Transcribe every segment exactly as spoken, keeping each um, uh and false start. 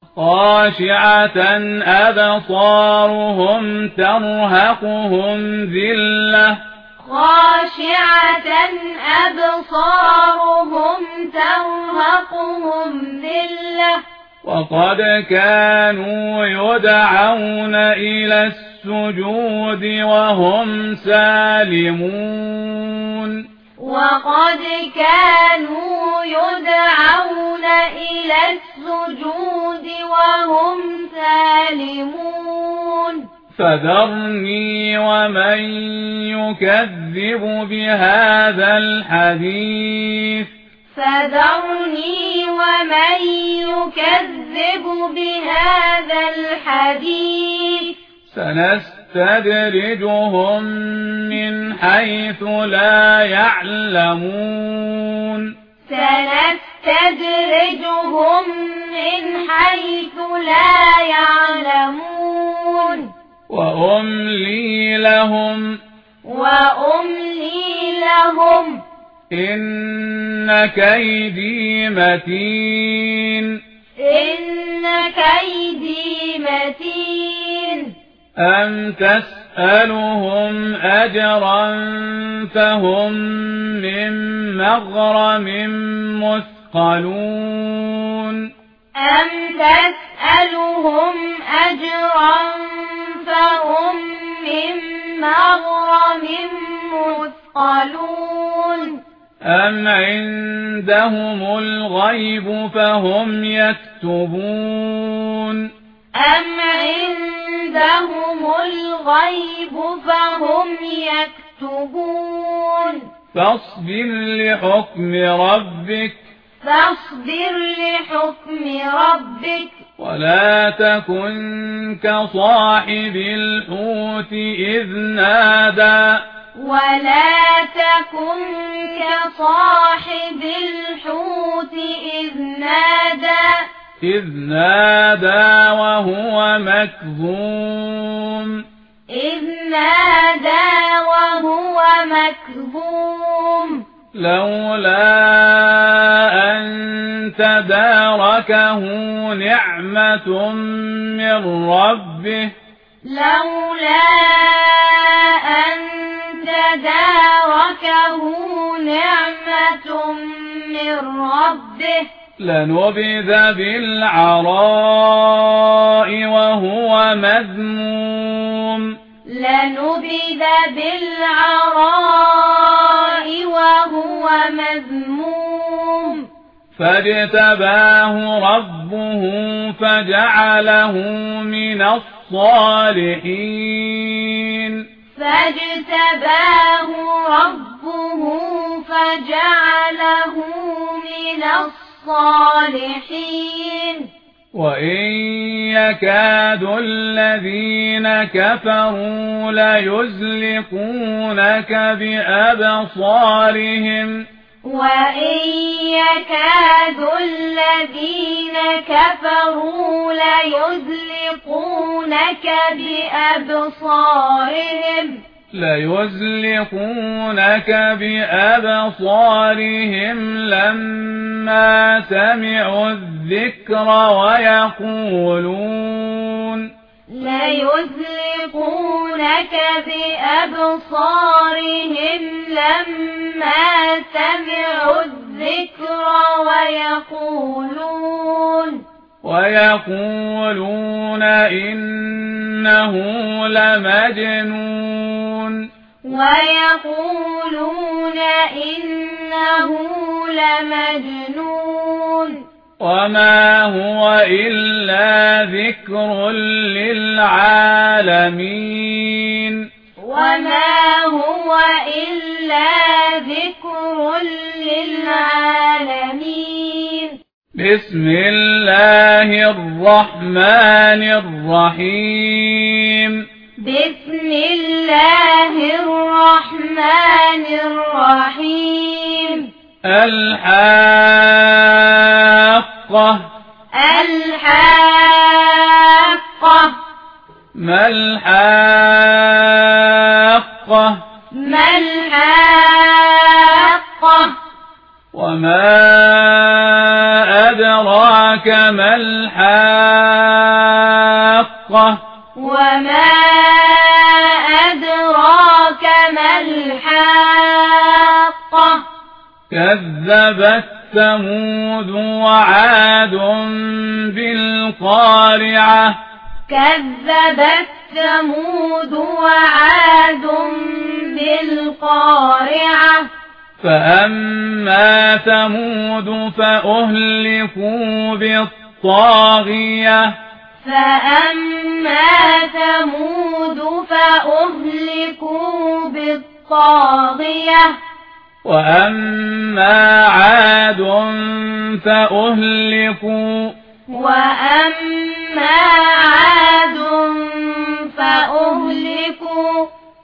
خاشعة أبصارهم ترهقهم ذلة خاشعة أبصارهم ترهقهم ذلة وقد كانوا يدعون إلى السجود وهم سالمون وقد كانوا يدعون إلى السجود وهم سالمون فذرني ومن يكذب بهذا الحديث فذرني ومن يكذب بهذا الحديث سنستدرجهم من حيث لا يعلمون سنستدرجهم من حيث لا يعلمون وأملي لهم وأملي لهم إن كيدي متين إن كيدي متين أم تسألهم أجرا فهم من مغرم مثقلون أم تسألهم أجرا فهم من مغرم مثقلون أم عندهم الغيب فهم يكتبون أم عندهم الغيب فهم يكتبون فاصبر لحكم ربك فاصبر لحكم ربك ولا تكن كصاحب الحوت إذ نادى ولا تكن كصاحب الحوت إذ نادى إذ نادى وهو مكظوم إذ نادى وهو مكظوم لولا أن تداركه نعمة من ربه لولا أن تداركه نعمة من ربه لنبذ بالعراء وهو مذموم لنبذ بالعراء وهو مذموم فاجتباه ربه فجعله من الصالحين فاجتباه ربه فجعله من الصالحين وإن يكاد الذين كفروا ليزلقونك بأبصارهم وإن يكاد الذين كفروا ليزلقونك بأبصارهم ليزلقونك بأبصارهم لما سمعوا الذكر ويقولون ليزلقونك بأبصارهم لما سمعوا الذكر ويقولون ويقولون إنه لمجنون ويقولون إنه لمجنون وما هو إلا ذكر للعالمين وما هو إلا ذكر للعالمين بسم الله الرحمن الرحيم بسم الله الرحمن الرحيم الحاقة الحاقة ما الحاقة ما الحاقة وما أدراك ما الحاقة الحاقة وما أدراك ما الحاقة كذبت ثمود وعاد بالقارعة كذبت ثمود وعاد بالقارعة فأما ثمود فأهلكوا بالطاغية فأما ثمود فأهلكوا بالطاغية وأما عاد فأهلكوا وأما عاد فأهلكوا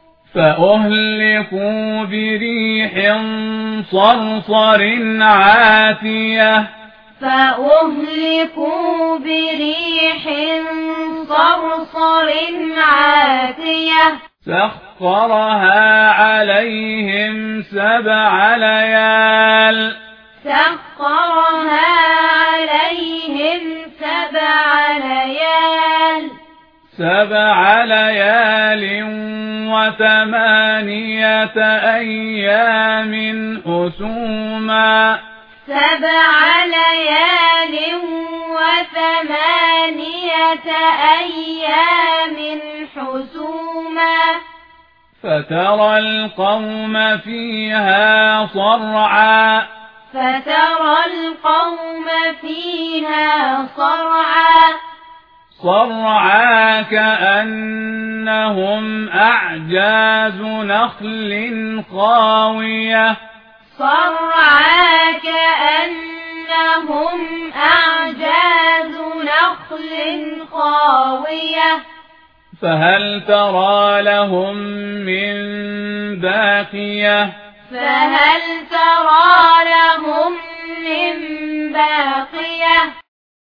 فأهلكوا بريح صرصر عاتية فأهلكوا بريح صرصر عاتية سخرها عليهم سبع ليال سخرها عليهم سبع ليال سبع ليال وثمانية أيام حسوما سبع ليال وثمانية أيام حسوما فترى القوم فيها صرعا فترى القوم فيها صرعا صرعا كأنهم أعجاز نخل خاوية صرعا كأنهم أعجاز نخل خاوية فهل ترى لهم من باقية فهل ترى لهم